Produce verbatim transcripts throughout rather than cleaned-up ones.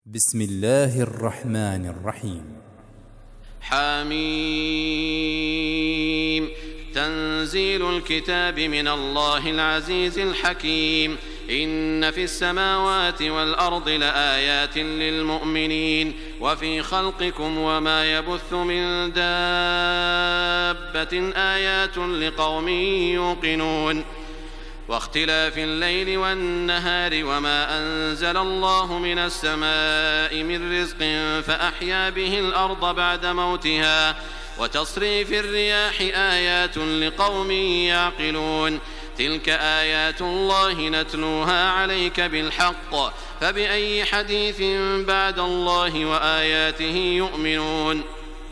بسم الله الرحمن الرحيم. حميم. تنزيل الكتاب من الله العزيز الحكيم. إن في السماوات والأرض لآيات للمؤمنين وفي خلقكم وما يبث من دابة آيات لقوم يوقنون واختلاف الليل والنهار وما أنزل الله من السماء من رزق فأحيا به الأرض بعد موتها وتصريف الرياح آيات لقوم يعقلون. تلك آيات الله نتلوها عليك بالحق فبأي حديث بعد الله وآياته يؤمنون.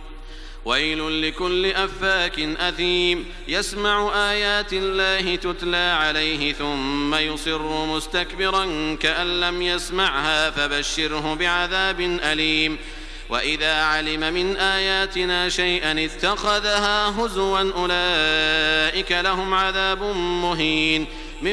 ويل لكل أفاك أثيم يسمع آيات الله تتلى عليه ثم يصر مستكبرا كأن لم يسمعها فبشره بعذاب أليم. وإذا علم من آياتنا شيئا اتخذها هزوا أولئك لهم عذاب مهين من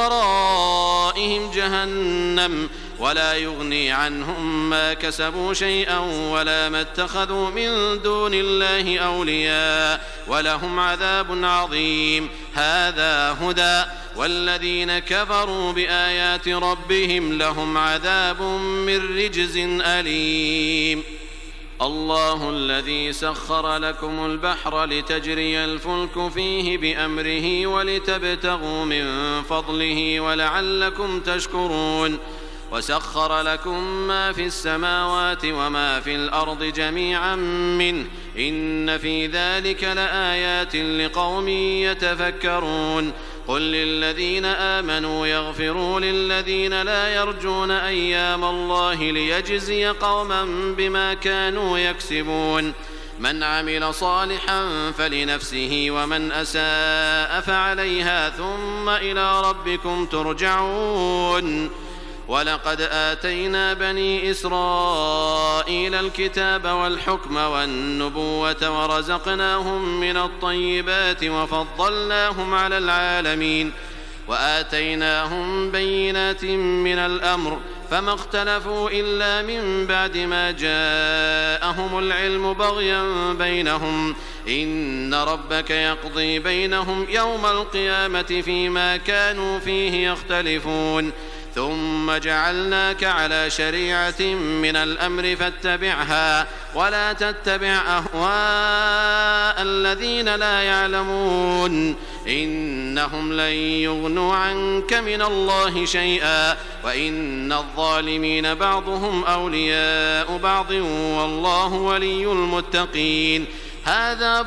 ورائهم جهنم ولا يغني عنهم ما كسبوا شيئا ولا ما اتخذوا من دون الله أولياء ولهم عذاب عظيم. هذا هدى والذين كفروا بآيات ربهم لهم عذاب من رجز أليم. الله الذي سخر لكم البحر لتجري الفلك فيه بأمره ولتبتغوا من فضله ولعلكم تشكرون. وسخر لكم ما في السماوات وما في الأرض جميعا منه إن في ذلك لآيات لقوم يتفكرون. قل للذين آمنوا يغفروا للذين لا يرجون أيام الله ليجزي قوما بما كانوا يكسبون. من عمل صالحا فلنفسه ومن أساء فعليها ثم إلى ربكم ترجعون. ولقد آتينا بني إسرائيل الكتاب والحكم والنبوة ورزقناهم من الطيبات وفضلناهم على العالمين وآتيناهم بينات من الأمر فما اختلفوا إلا من بعد ما جاءهم العلم بغيا بينهم. إن ربك يقضي بينهم يوم القيامة فيما كانوا فيه يختلفون. ثم جعلناك على شريعة من الأمر فاتبعها ولا تتبع أهواء الذين لا يعلمون إنهم لن يغنوا عنك من الله شيئا وإن الظالمين بعضهم أولياء بعض والله ولي المتقين. هذا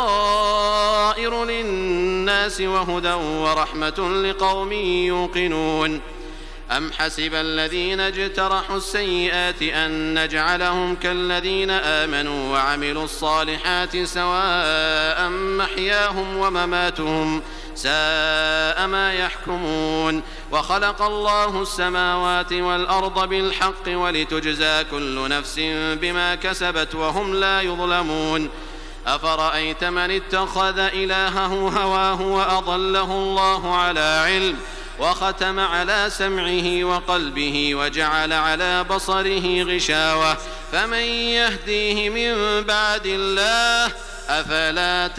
بصائر للناس وهدى ورحمة لقوم يوقنون. أم حسب الذين اجترحوا السيئات أن نجعلهم كالذين آمنوا وعملوا الصالحات سواء محياهم ومماتهم ساء ما يحكمون. وخلق الله السماوات والأرض بالحق ولتجزى كل نفس بما كسبت وهم لا يظلمون. أفرأيت من اتخذ إلهه هواه وأضله الله على علم وختم على سمعه وقلبه وجعل على بصره غشاوة فمن يهديه من بعد الله أفلا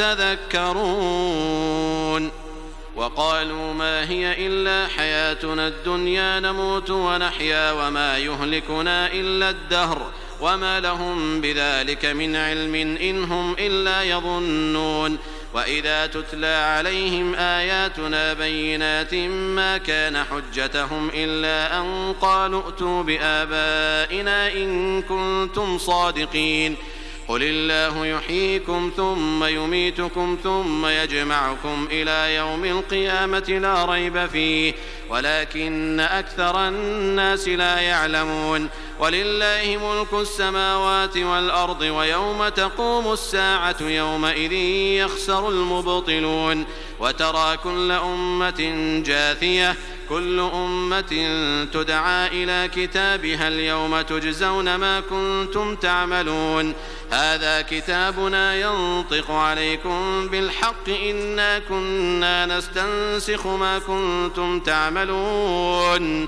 تذكرون. وقالوا ما هي إلا حياتنا الدنيا نموت ونحيا وما يهلكنا إلا الدهر وما لهم بذلك من علم إن هم إلا يظنون. وإذا تتلى عليهم آياتنا بينات ما كان حجتهم إلا أن قالوا ائتوا بآبائنا إن كنتم صادقين. قل الله يحييكم ثم يميتكم ثم يجمعكم إلى يوم القيامة لا ريب فيه ولكن أكثر الناس لا يعلمون. ولله ملك السماوات والأرض ويوم تقوم الساعة يومئذ يخسر المبطلون. وترى كل أمة جاثية كل أمة تدعى إلى كتابها اليوم تجزون ما كنتم تعملون. هذا كتابنا ينطق عليكم بالحق إنا كنا نستنسخ ما كنتم تعملون.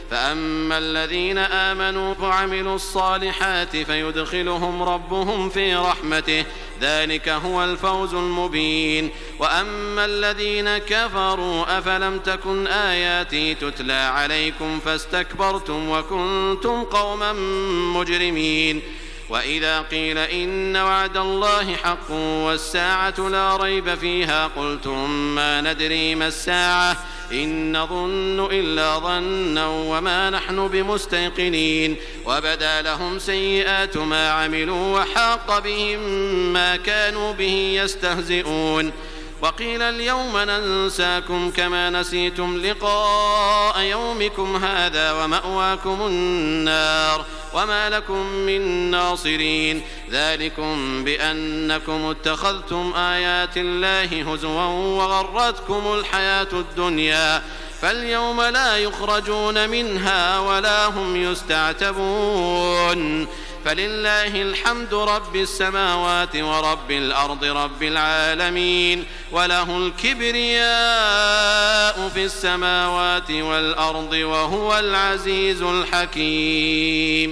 فأما الذين آمنوا وعملوا الصالحات فيدخلهم ربهم في رحمته ذلك هو الفوز المبين. وأما الذين كفروا أفلم تكن آياتي تتلى عليكم فاستكبرتم وكنتم قوما مجرمين. وإذا قيل إن وعد الله حق والساعة لا ريب فيها قلتم ما ندري ما الساعة إن نظن إلا ظنا وما نحن بمستيقنين. وبدا لهم سيئات ما عملوا وحاق بهم ما كانوا به يستهزئون. وقيل اليوم ننساكم كما نسيتم لقاء يومكم هذا ومأواكم النار وما لكم من ناصرين. ذلكم بأنكم اتخذتم آيات الله هزوا وغرتكم الحياة الدنيا فاليوم لا يخرجون منها ولا هم يستعتبون. فلله الحمد رب السماوات ورب الأرض رب العالمين وله الكبرياء في السماوات والأرض وهو العزيز الحكيم.